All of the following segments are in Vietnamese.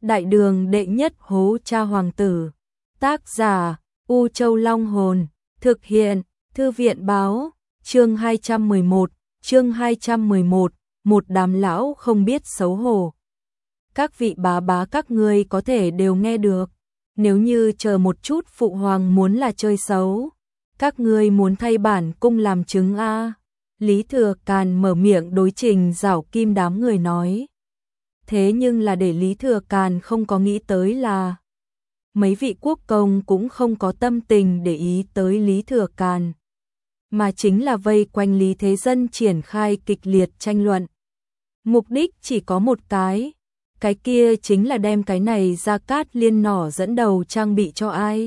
Đại đường đệ nhất hố cha hoàng tử. Tác giả U Châu Long Hồn. Thực hiện Thư viện báo. Chương 211. Một đám lão không biết xấu hổ. Các vị bá các ngươi có thể đều nghe được. Nếu như chờ một chút phụ hoàng muốn là chơi xấu, các ngươi muốn thay bản cung làm chứng a. Lý Thừa Càn mở miệng đối Trình Giảo Kim đám người nói. Thế nhưng là để Lý Thừa Càn không có nghĩ tới là mấy vị quốc công cũng không có tâm tình để ý tới Lý Thừa Càn, mà chính là vây quanh Lý Thế Dân triển khai kịch liệt tranh luận. Mục đích chỉ có một cái kia chính là đem cái này Gia Cát Liên nỏ dẫn đầu trang bị cho ai.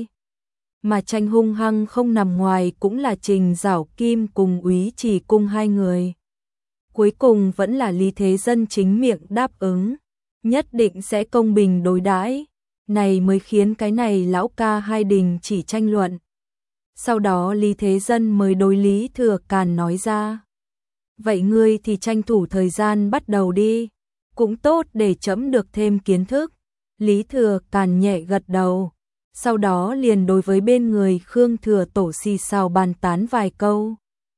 Mà tranh hung hăng không nằm ngoài cũng là Trình Giảo Kim cùng Úy Chỉ Cung hai người. Cuối cùng vẫn là Lý Thế Dân chính miệng đáp ứng, nhất định sẽ công bình đối đãi, này mới khiến cái này lão ca hai đình chỉ tranh luận. Sau đó Lý Thế Dân mới đối Lý Thừa Càn nói ra. Vậy ngươi thì tranh thủ thời gian bắt đầu đi, cũng tốt để trẫm được thêm kiến thức. Lý Thừa Càn nhẹ gật đầu, sau đó liền đối với bên người Khương Thừa Tổ xì xào bàn tán vài câu.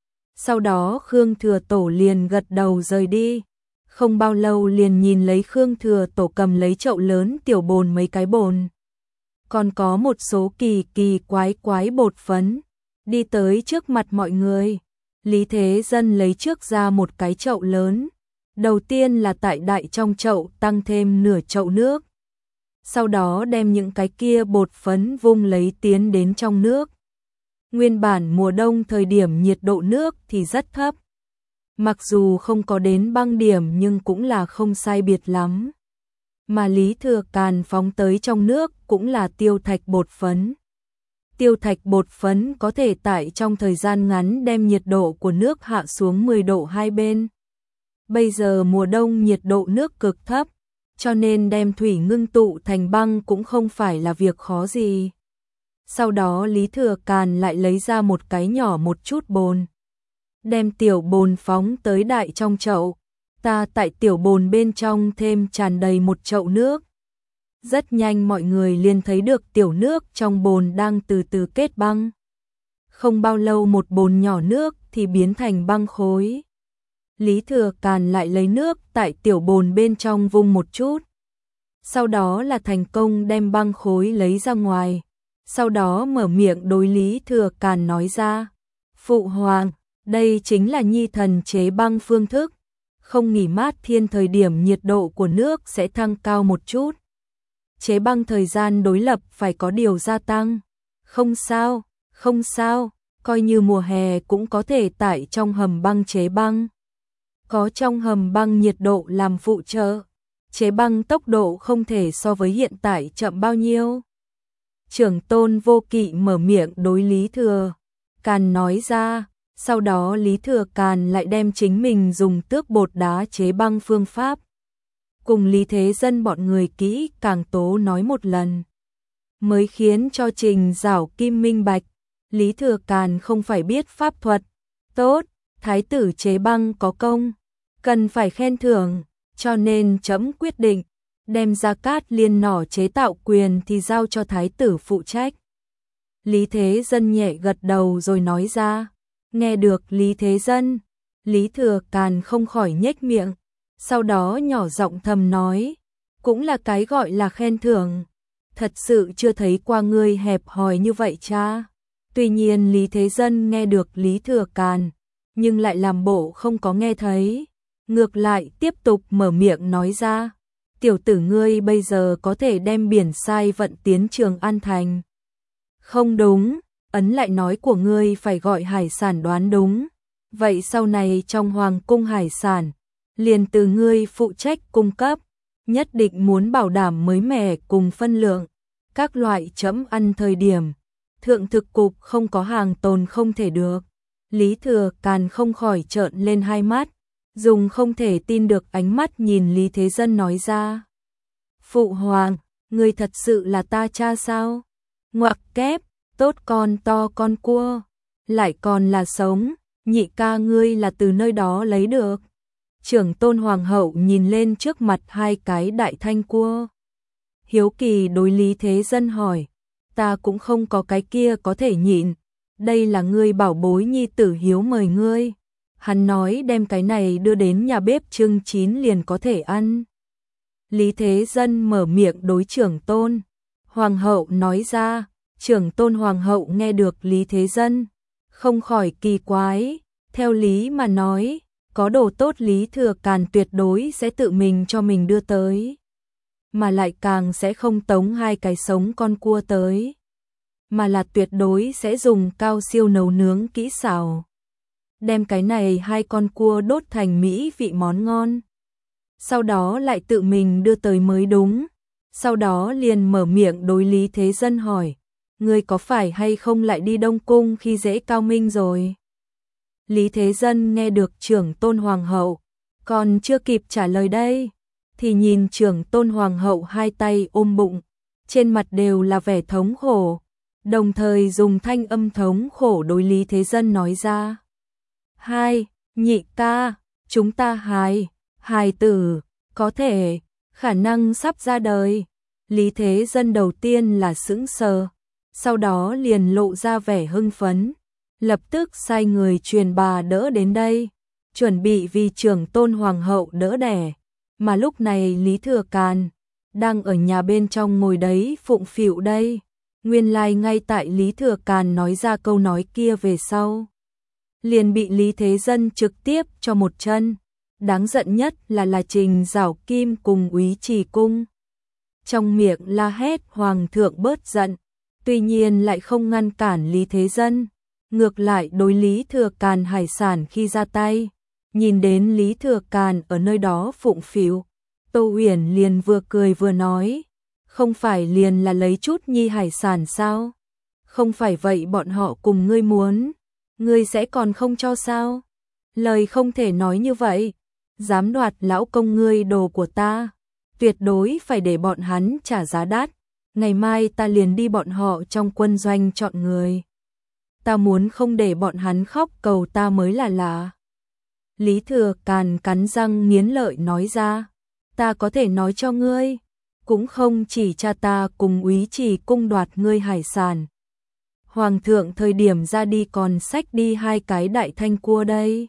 Sau đó Khương Thừa Tổ liền gật đầu rời đi. Không bao lâu liền nhìn lấy Khương Thừa Tổ cầm lấy chậu lớn tiểu bồn mấy cái bồn. Còn có một số kỳ quái bột phấn. Đi tới trước mặt mọi người. Lý Thế Dân lấy trước ra một cái chậu lớn. Đầu tiên là tại đại trong chậu tăng thêm nửa chậu nước. Sau đó đem những cái kia bột phấn vung lấy tiến đến trong nước. Nguyên bản mùa đông thời điểm nhiệt độ nước thì rất thấp. Mặc dù không có đến băng điểm nhưng cũng là không sai biệt lắm. Mà Lý Thừa Càn phóng tới trong nước cũng là tiêu thạch bột phấn. Tiêu thạch bột phấn có thể tại trong thời gian ngắn đem nhiệt độ của nước hạ xuống 10 độ hai bên. Bây giờ mùa đông nhiệt độ nước cực thấp, cho nên đem thủy ngưng tụ thành băng cũng không phải là việc khó gì. Sau đó Lý Thừa Càn lại lấy ra một cái nhỏ một chút bồn. Đem tiểu bồn phóng tới đại trong chậu. Ta tại tiểu bồn bên trong thêm tràn đầy một chậu nước. Rất nhanh mọi người liền thấy được tiểu nước trong bồn đang từ từ kết băng. Không bao lâu một bồn nhỏ nước thì biến thành băng khối. Lý Thừa Càn lại lấy nước tại tiểu bồn bên trong vung một chút. Sau đó là thành công đem băng khối lấy ra ngoài. Sau đó mở miệng đối Lý Thừa Càn nói ra. Phụ hoàng, đây chính là nhi thần chế băng phương thức. Không nghỉ mát thiên thời điểm nhiệt độ của nước sẽ thăng cao một chút. Chế băng thời gian đối lập phải có điều gia tăng. Không sao, coi như mùa hè cũng có thể tại trong hầm băng chế băng. Có trong hầm băng nhiệt độ làm phụ trợ. Chế băng tốc độ không thể so với hiện tại chậm bao nhiêu. Trưởng Tôn Vô Kỵ mở miệng đối Lý Thừa Càn nói ra. Sau đó Lý Thừa Càn lại đem chính mình dùng tước bột đá chế băng phương pháp. Cùng Lý Thế Dân bọn người kỹ càng tố nói một lần. Mới khiến cho Trình Giảo Kim minh bạch. Lý Thừa Càn không phải biết pháp thuật. Tốt, thái tử chế băng có công. Cần phải khen thưởng, cho nên trẫm quyết định. Đem Gia Cát Liên nỏ chế tạo quyền thì giao cho thái tử phụ trách. Lý Thế Dân nhẹ gật đầu rồi nói ra. Nghe được Lý Thế Dân, Lý Thừa Càn không khỏi nhếch miệng, sau đó nhỏ giọng thầm nói, cũng là cái gọi là khen thưởng, thật sự chưa thấy qua ngươi hẹp hòi như vậy cha. Tuy nhiên Lý Thế Dân nghe được Lý Thừa Càn, nhưng lại làm bộ không có nghe thấy, ngược lại tiếp tục mở miệng nói ra, tiểu tử ngươi bây giờ có thể đem biển sai vận tiến Trường An Thành. Không đúng. Ấn lại nói của ngươi phải gọi hải sản đoán đúng. Vậy sau này trong hoàng cung hải sản, liền từ ngươi phụ trách cung cấp, nhất định muốn bảo đảm mới mẻ cùng phân lượng. Các loại trẫm ăn thời điểm, thượng thực cục không có hàng tồn không thể được. Lý Thừa Càn không khỏi trợn lên hai mắt, dùng không thể tin được ánh mắt nhìn Lý Thế Dân nói ra. Phụ hoàng, ngươi thật sự là ta cha sao? Ngoặc kép. Tốt con to con cua, lại còn là sống, nhị ca ngươi là từ nơi đó lấy được. Trưởng Tôn Hoàng hậu nhìn lên trước mặt hai cái đại thanh cua. hiếu kỳ đối Lý Thế Dân hỏi, ta cũng không có cái kia có thể nhịn, đây là ngươi bảo bối nhi tử hiếu mời ngươi. Hắn nói đem cái này đưa đến nhà bếp chưng chín liền có thể ăn. Lý Thế Dân mở miệng đối trưởng tôn. Hoàng hậu nói ra, trưởng tôn hoàng hậu nghe được Lý Thế Dân, không khỏi kỳ quái, theo lý mà nói, có đồ tốt Lý Thừa Càn tuyệt đối sẽ tự mình cho mình đưa tới, mà lại càng sẽ không tống hai cái sống con cua tới, mà là tuyệt đối sẽ dùng cao siêu nấu nướng kỹ xảo, đem cái này hai con cua đốt thành mỹ vị món ngon, sau đó lại tự mình đưa tới mới đúng. Sau đó liền mở miệng đối Lý Thế Dân hỏi, ngươi có phải hay không lại đi Đông Cung khi dễ Cao Minh rồi? Lý Thế Dân nghe được trưởng tôn hoàng hậu, còn chưa kịp trả lời đây, thì nhìn trưởng tôn hoàng hậu hai tay ôm bụng, trên mặt đều là vẻ thống khổ, đồng thời dùng thanh âm thống khổ đối Lý Thế Dân nói ra. Hai, nhị ca, chúng ta hài tử, có thể, khả năng sắp ra đời. Lý Thế Dân đầu tiên là sững sờ, sau đó liền lộ ra vẻ hưng phấn, lập tức sai người truyền bà đỡ đến đây, chuẩn bị vì trưởng tôn hoàng hậu đỡ đẻ, mà lúc này Lý Thừa Càn đang ở nhà bên trong ngồi đấy phụng phịu đây. Nguyên lai ngay tại Lý Thừa Càn nói ra câu nói kia về sau, liền bị Lý Thế Dân trực tiếp cho một chân. Đáng giận nhất là Trình Giảo Kim cùng Úy Trì Cung trong miệng la hét hoàng thượng bớt giận, tuy nhiên lại không ngăn cản Lý Thế Dân, ngược lại đối Lý Thừa Càn hải sản khi ra tay. Nhìn đến Lý Thừa Càn ở nơi đó phụng phịu, Tô Uyển liền vừa cười vừa nói, không phải liền là lấy chút nhi hải sản sao? Không phải vậy bọn họ cùng ngươi muốn, ngươi sẽ còn không cho sao? Lời không thể nói như vậy, dám đoạt lão công ngươi đồ của ta, tuyệt đối phải để bọn hắn trả giá đắt, ngày mai ta liền đi bọn họ trong quân doanh chọn người. Ta muốn không để bọn hắn khóc cầu ta mới là lạ. Lý Thừa Càn cắn răng nghiến lợi nói ra, ta có thể nói cho ngươi, cũng không chỉ cha ta cùng Úy Trì Cung đoạt ngươi hải sản. Hoàng thượng thời điểm ra đi còn xách đi hai cái đại thanh cua đây.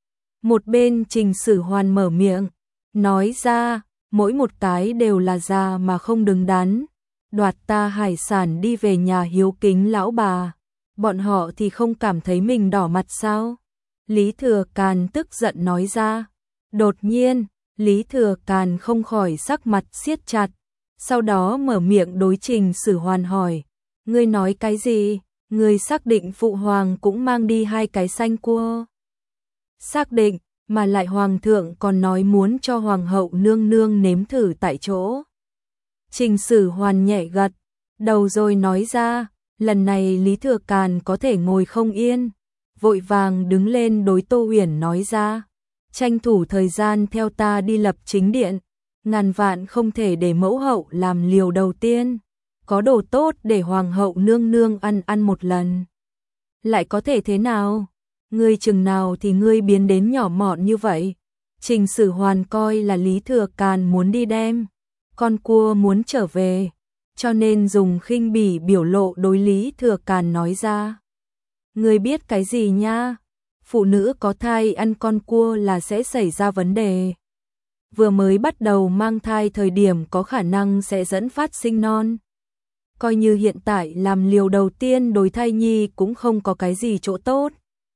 Một bên Trình Sử Hoàn mở miệng, nói ra, mỗi một cái đều là già mà không đứng đắn, đoạt ta hải sản đi về nhà hiếu kính lão bà, bọn họ thì không cảm thấy mình đỏ mặt sao? Lý Thừa Càn tức giận nói ra. Đột nhiên, Lý Thừa Càn không khỏi sắc mặt siết chặt, sau đó mở miệng đối Trình Sử Hoàn hỏi, ngươi nói cái gì? Ngươi xác định phụ hoàng cũng mang đi hai cái xanh cua? Xác định, mà lại hoàng thượng còn nói muốn cho hoàng hậu nương nương nếm thử tại chỗ. Trình Sử Hoàn nhẹ gật đầu rồi nói ra, lần này Lý Thừa Càn có thể ngồi không yên, vội vàng đứng lên đối Tô Uyển nói ra, tranh thủ thời gian theo ta đi lập chính điện, ngàn vạn không thể để mẫu hậu làm liều đầu tiên, có đồ tốt để hoàng hậu nương nương ăn một lần. Lại có thể thế nào? Ngươi chừng nào thì ngươi biến đến nhỏ mọn như vậy? Trình Sử Hoàn coi là Lý Thừa Càn muốn đi đem con cua muốn trở về, cho nên dùng khinh bỉ biểu lộ đối Lý Thừa Càn nói ra. Ngươi biết cái gì nha? Phụ nữ có thai ăn con cua là sẽ xảy ra vấn đề. Vừa mới bắt đầu mang thai thời điểm có khả năng sẽ dẫn phát sinh non. Coi như hiện tại làm liều đầu tiên đối thai nhi cũng không có cái gì chỗ tốt.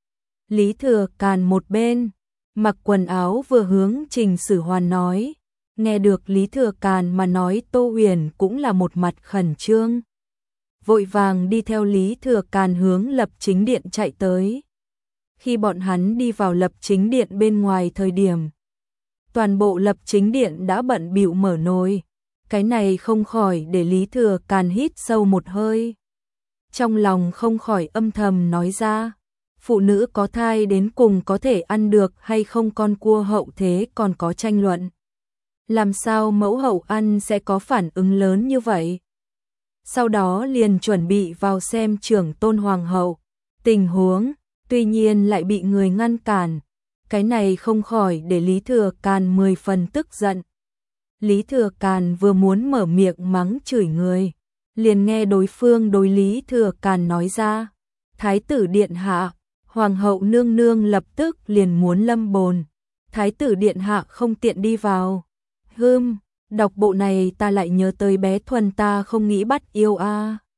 Lý Thừa Càn một bên, mặc quần áo vừa hướng Trình Sử Hoàn nói. Nghe được Lý Thừa Càn mà nói, Tô Uyển cũng là một mặt khẩn trương, vội vàng đi theo Lý Thừa Càn hướng lập chính điện chạy tới. Khi bọn hắn đi vào lập chính điện bên ngoài thời điểm, toàn bộ lập chính điện đã bận bịu mở nồi. Cái này không khỏi để Lý Thừa Càn hít sâu một hơi, trong lòng không khỏi âm thầm nói ra, phụ nữ có thai đến cùng có thể ăn được hay không con cua hậu thế còn có tranh luận. Làm sao mẫu hậu ăn sẽ có phản ứng lớn như vậy? Sau đó liền chuẩn bị vào xem trưởng tôn hoàng hậu tình huống, tuy nhiên lại bị người ngăn cản. Cái này không khỏi để Lý Thừa Càn 10 phần tức giận. Lý Thừa Càn vừa muốn mở miệng mắng chửi người, liền nghe đối phương đối Lý Thừa Càn nói ra, Thái tử điện hạ, Hoàng hậu nương nương lập tức liền muốn lâm bồn, Thái tử điện hạ không tiện đi vào. Đọc bộ này ta lại nhớ tới bé Thuần ta không nghĩ bắt yêu a.